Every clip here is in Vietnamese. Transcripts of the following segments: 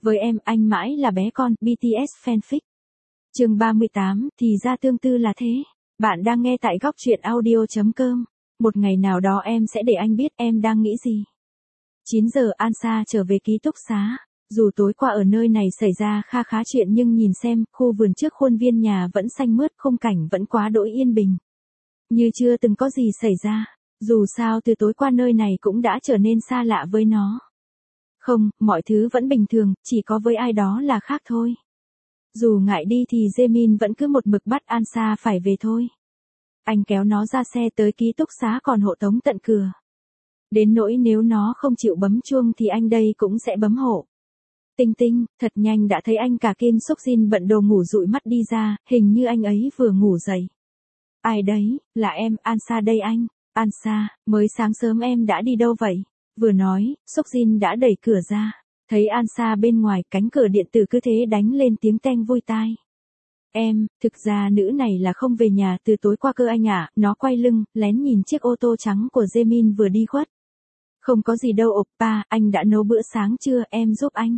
Với em, anh mãi là bé con, BTS fanfic. Chương 38, thì ra tương tư là thế. Bạn đang nghe tại góc truyện audio.com. Một ngày nào đó em sẽ để anh biết em đang nghĩ gì. 9 giờ Ansa trở về ký túc xá. Dù tối qua ở nơi này xảy ra khá chuyện nhưng nhìn xem, khu vườn trước khuôn viên nhà vẫn xanh mướt, khung cảnh vẫn quá đỗi yên bình. Như chưa từng có gì xảy ra. Dù sao từ tối qua nơi này cũng đã trở nên xa lạ với nó. Không, mọi thứ vẫn bình thường, chỉ có với ai đó là khác thôi. Dù ngại đi thì Jaemin vẫn cứ một mực bắt Ansa phải về thôi. Anh kéo nó ra xe tới ký túc xá còn hộ tống tận cửa. Đến nỗi nếu nó không chịu bấm chuông thì anh đây cũng sẽ bấm hộ. Tinh Tinh, thật nhanh đã thấy anh cả Kim Suk Jin bận đồ ngủ dụi mắt đi ra, hình như anh ấy vừa ngủ dậy. Ai đấy, là em, Ansa đây anh. Ansa, mới sáng sớm em đã đi đâu vậy? Vừa nói, Suk Jin đã đẩy cửa ra. Thấy Ansa bên ngoài, cánh cửa điện tử cứ thế đánh lên tiếng teng vui tai. Em, thực ra nữ này là không về nhà từ tối qua cơ anh ạ. Nó quay lưng, lén nhìn chiếc ô tô trắng của Jaemin vừa đi khuất. Không có gì đâu oppa, anh đã nấu bữa sáng chưa, em giúp anh.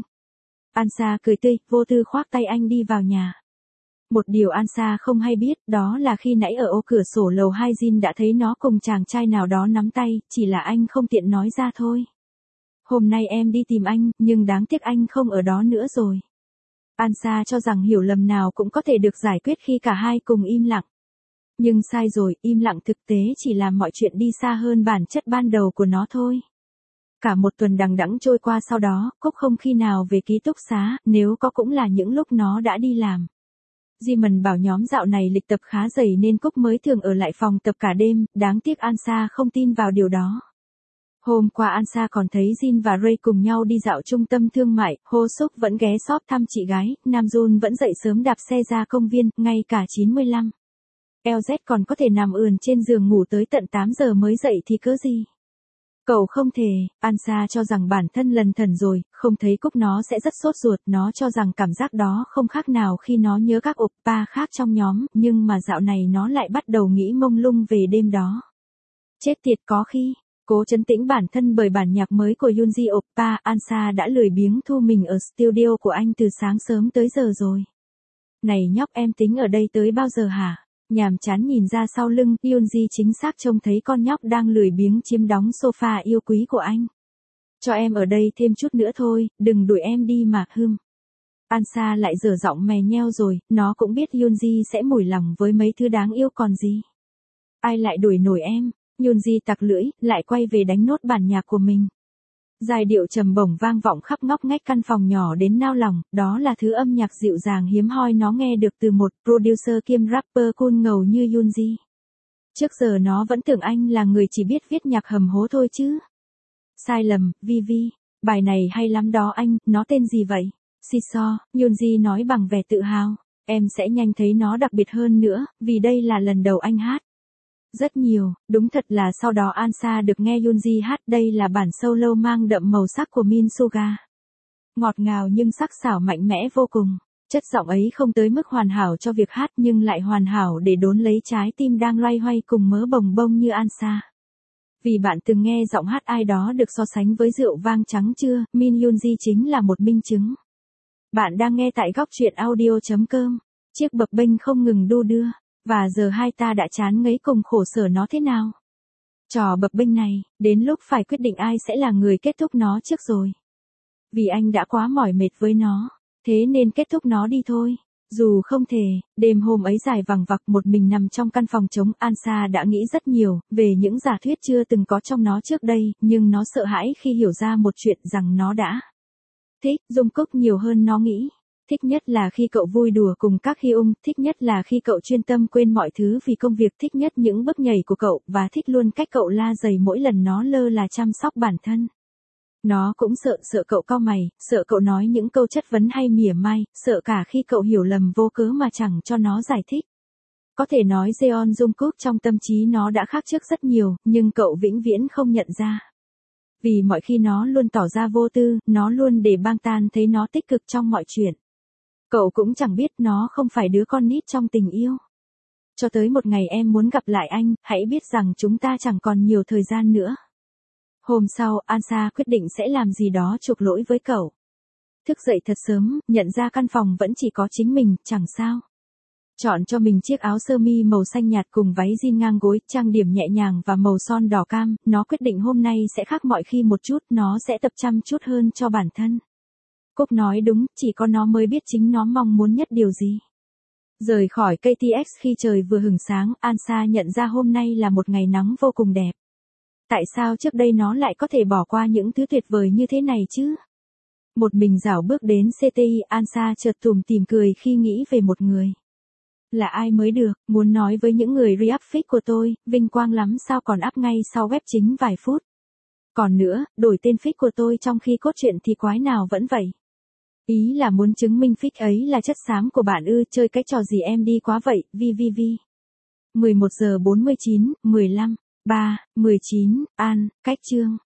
Ansa cười tươi, vô tư khoác tay anh đi vào nhà. Một điều Ansa không hay biết, đó là khi nãy ở ô cửa sổ lầu 2 Jin đã thấy nó cùng chàng trai nào đó nắm tay, chỉ là anh không tiện nói ra thôi. Hôm nay em đi tìm anh, nhưng đáng tiếc anh không ở đó nữa rồi. Ansa cho rằng hiểu lầm nào cũng có thể được giải quyết khi cả hai cùng im lặng. Nhưng sai rồi, im lặng thực tế chỉ làm mọi chuyện đi xa hơn bản chất ban đầu của nó thôi. Cả một tuần đằng đẵng trôi qua sau đó, Cúc không khi nào về ký túc xá, nếu có cũng là những lúc nó đã đi làm. Jimin bảo nhóm dạo này lịch tập khá dày nên Cúc mới thường ở lại phòng tập cả đêm, đáng tiếc Ansa không tin vào điều đó. Hôm qua Ansa còn thấy Jin và Ray cùng nhau đi dạo trung tâm thương mại, Ho Suk vẫn ghé shop thăm chị gái, Nam Jun vẫn dậy sớm đạp xe ra công viên, ngay cả 95. LZ còn có thể nằm ườn trên giường ngủ tới tận 8 giờ mới dậy thì cớ gì. Cậu không thể, Ansa cho rằng bản thân lần thần rồi, không thấy Cúc nó sẽ rất sốt ruột, nó cho rằng cảm giác đó không khác nào khi nó nhớ các oppa khác trong nhóm, nhưng mà dạo này nó lại bắt đầu nghĩ mông lung về đêm đó. Chết tiệt có khi, cố trấn tĩnh bản thân bởi bản nhạc mới của Yoonji oppa, Ansa đã lười biếng thu mình ở studio của anh từ sáng sớm tới giờ rồi. Này nhóc em tính ở đây tới bao giờ hả? Nhàm chán nhìn ra sau lưng, Yoonji chính xác trông thấy con nhóc đang lười biếng chiếm đóng sofa yêu quý của anh. Cho em ở đây thêm chút nữa thôi, đừng đuổi em đi mà hưm. Ansa lại dở giọng mè nheo rồi, nó cũng biết Yoonji sẽ mủi lòng với mấy thứ đáng yêu còn gì. Ai lại đuổi nổi em? Yoonji tặc lưỡi, lại quay về đánh nốt bản nhạc của mình. Giai điệu trầm bổng vang vọng khắp ngóc ngách căn phòng nhỏ đến nao lòng, đó là thứ âm nhạc dịu dàng hiếm hoi nó nghe được từ một producer kiêm rapper cool ngầu như Yoonji. Trước giờ nó vẫn tưởng anh là người chỉ biết viết nhạc hầm hố thôi chứ. Sai lầm, Vivi, bài này hay lắm đó anh, nó tên gì vậy? Jisoo, Yoonji nói bằng vẻ tự hào, em sẽ nhanh thấy nó đặc biệt hơn nữa, vì đây là lần đầu anh hát. Rất nhiều, đúng thật là sau đó Ansa được nghe Yoonji hát, đây là bản solo mang đậm màu sắc của Min Suga. Ngọt ngào nhưng sắc sảo mạnh mẽ vô cùng, chất giọng ấy không tới mức hoàn hảo cho việc hát nhưng lại hoàn hảo để đốn lấy trái tim đang loay hoay cùng mớ bồng bông như Ansa. Vì bạn từng nghe giọng hát ai đó được so sánh với rượu vang trắng chưa, Min Yoonji chính là một minh chứng. Bạn đang nghe tại góc truyện audio.com, chiếc bập bênh không ngừng đu đưa. Và giờ hai ta đã chán ngấy cùng khổ sở nó thế nào? Trò bập bênh này, đến lúc phải quyết định ai sẽ là người kết thúc nó trước rồi. Vì anh đã quá mỏi mệt với nó, thế nên kết thúc nó đi thôi. Dù không thể, đêm hôm ấy dài vằng vặc một mình nằm trong căn phòng trống, Ansa đã nghĩ rất nhiều, về những giả thuyết chưa từng có trong nó trước đây, nhưng nó sợ hãi khi hiểu ra một chuyện rằng nó đã thích Jungkook nhiều hơn nó nghĩ. Thích nhất là khi cậu vui đùa cùng các Hyung, thích nhất là khi cậu chuyên tâm quên mọi thứ vì công việc, thích nhất những bước nhảy của cậu, và thích luôn cách cậu la giày mỗi lần nó lơ là chăm sóc bản thân. Nó cũng sợ cậu cau mày, sợ cậu nói những câu chất vấn hay mỉa mai, sợ cả khi cậu hiểu lầm vô cớ mà chẳng cho nó giải thích. Có thể nói Jeon Jungkook trong tâm trí nó đã khác trước rất nhiều, nhưng cậu vĩnh viễn không nhận ra. Vì mọi khi nó luôn tỏ ra vô tư, nó luôn để Bangtan thấy nó tích cực trong mọi chuyện. Cậu cũng chẳng biết nó không phải đứa con nít trong tình yêu. Cho tới một ngày em muốn gặp lại anh, hãy biết rằng chúng ta chẳng còn nhiều thời gian nữa. Hôm sau, Ansa quyết định sẽ làm gì đó chuộc lỗi với cậu. Thức dậy thật sớm, nhận ra căn phòng vẫn chỉ có chính mình, chẳng sao. Chọn cho mình chiếc áo sơ mi màu xanh nhạt cùng váy jean ngang gối, trang điểm nhẹ nhàng và màu son đỏ cam, nó quyết định hôm nay sẽ khác mọi khi một chút, nó sẽ tập chăm chút hơn cho bản thân. Cúc nói đúng, chỉ có nó mới biết chính nó mong muốn nhất điều gì. Rời khỏi KTX khi trời vừa hửng sáng, Ansa nhận ra hôm nay là một ngày nắng vô cùng đẹp. Tại sao trước đây nó lại có thể bỏ qua những thứ tuyệt vời như thế này chứ? Một mình dảo bước đến CTI, Ansa chợt tủm tỉm cười khi nghĩ về một người. Là ai mới được, muốn nói với những người re-up feed của tôi, vinh quang lắm sao còn up ngay sau web chính vài phút. Còn nữa, đổi tên feed của tôi trong khi cốt truyện thì quái nào vẫn vậy. Ý là muốn chứng minh feed ấy là chất xám của bạn ư, chơi cái trò gì em đi quá vậy, VVV. 11 giờ 49, 15, 3, 19, An, cách chương.